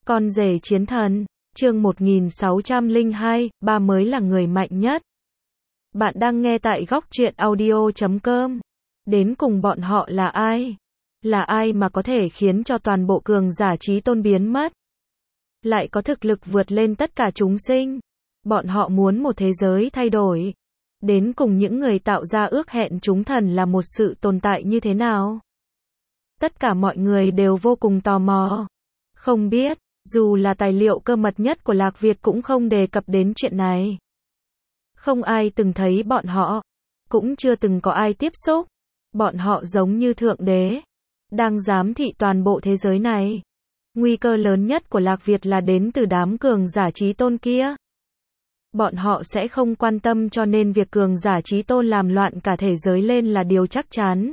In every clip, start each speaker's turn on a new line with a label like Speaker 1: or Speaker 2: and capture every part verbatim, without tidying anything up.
Speaker 1: Con rể chiến thần, chương một nghìn sáu trăm lẻ hai, ba mới là người mạnh nhất. Bạn đang nghe tại góc truyện audio chấm com. Đến cùng bọn họ là ai? Là ai mà có thể khiến cho toàn bộ cường giả chí tôn biến mất? Lại có thực lực vượt lên tất cả chúng sinh? Bọn họ muốn một thế giới thay đổi. Đến cùng những người tạo ra ước hẹn chúng thần là một sự tồn tại như thế nào? Tất cả mọi người đều vô cùng tò mò. Không biết, dù là tài liệu cơ mật nhất của Lạc Việt cũng không đề cập đến chuyện này. Không ai từng thấy bọn họ, cũng chưa từng có ai tiếp xúc. Bọn họ giống như thượng đế, đang giám thị toàn bộ thế giới này. Nguy cơ lớn nhất của Lạc Việt là đến từ đám cường giả chí tôn kia. Bọn họ sẽ không quan tâm, cho nên việc cường giả chí tôn làm loạn cả thế giới lên là điều chắc chắn.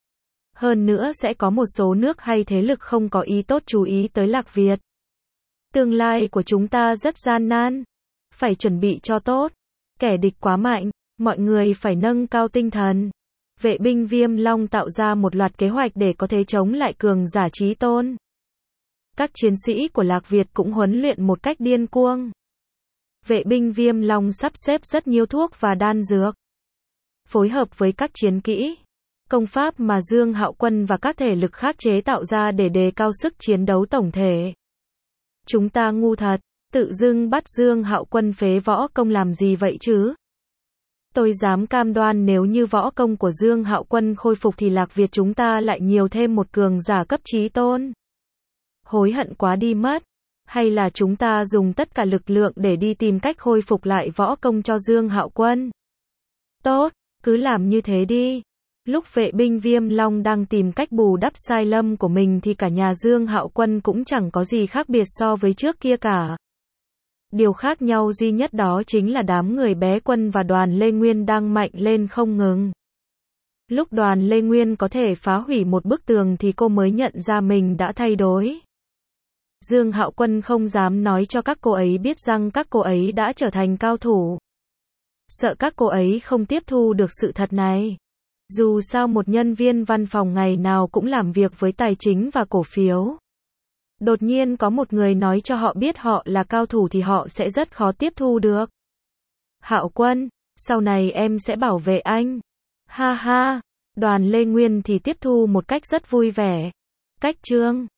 Speaker 1: Hơn nữa sẽ có một số nước hay thế lực không có ý tốt chú ý tới Lạc Việt. Tương lai của chúng ta rất gian nan. Phải chuẩn bị cho tốt. Kẻ địch quá mạnh, mọi người phải nâng cao tinh thần. Vệ binh Viêm Long tạo ra một loạt kế hoạch để có thể chống lại cường giả chí tôn. Các chiến sĩ của Lạc Việt cũng huấn luyện một cách điên cuồng. Vệ binh Viêm Long sắp xếp rất nhiều thuốc và đan dược. Phối hợp với các chiến kỹ, công pháp mà Dương Hạo Quân và các thể lực khác chế tạo ra để đề cao sức chiến đấu tổng thể. Chúng ta ngu thật, tự dưng bắt Dương Hạo Quân phế võ công làm gì vậy chứ? Tôi dám cam đoan nếu như võ công của Dương Hạo Quân khôi phục thì Lạc Việt chúng ta lại nhiều thêm một cường giả cấp chí tôn. Hối hận quá đi mất. Hay là chúng ta dùng tất cả lực lượng để đi tìm cách khôi phục lại võ công cho Dương Hạo Quân? Tốt, cứ làm như thế đi. Lúc vệ binh Viêm Long đang tìm cách bù đắp sai lầm của mình thì cả nhà Dương Hạo Quân cũng chẳng có gì khác biệt so với trước kia cả. Điều khác nhau duy nhất đó chính là đám người Bé Quân và đoàn Lê Nguyên đang mạnh lên không ngừng. Lúc đoàn Lê Nguyên có thể phá hủy một bức tường thì cô mới nhận ra mình đã thay đổi. Dương Hạo Quân không dám nói cho các cô ấy biết rằng các cô ấy đã trở thành cao thủ. Sợ các cô ấy không tiếp thu được sự thật này. Dù sao một nhân viên văn phòng ngày nào cũng làm việc với tài chính và cổ phiếu. Đột nhiên có một người nói cho họ biết họ là cao thủ thì họ sẽ rất khó tiếp thu được. Hạo Quân, sau này em sẽ bảo vệ anh. Ha ha, đoàn Lê Nguyên thì tiếp thu một cách rất vui vẻ. Cách chương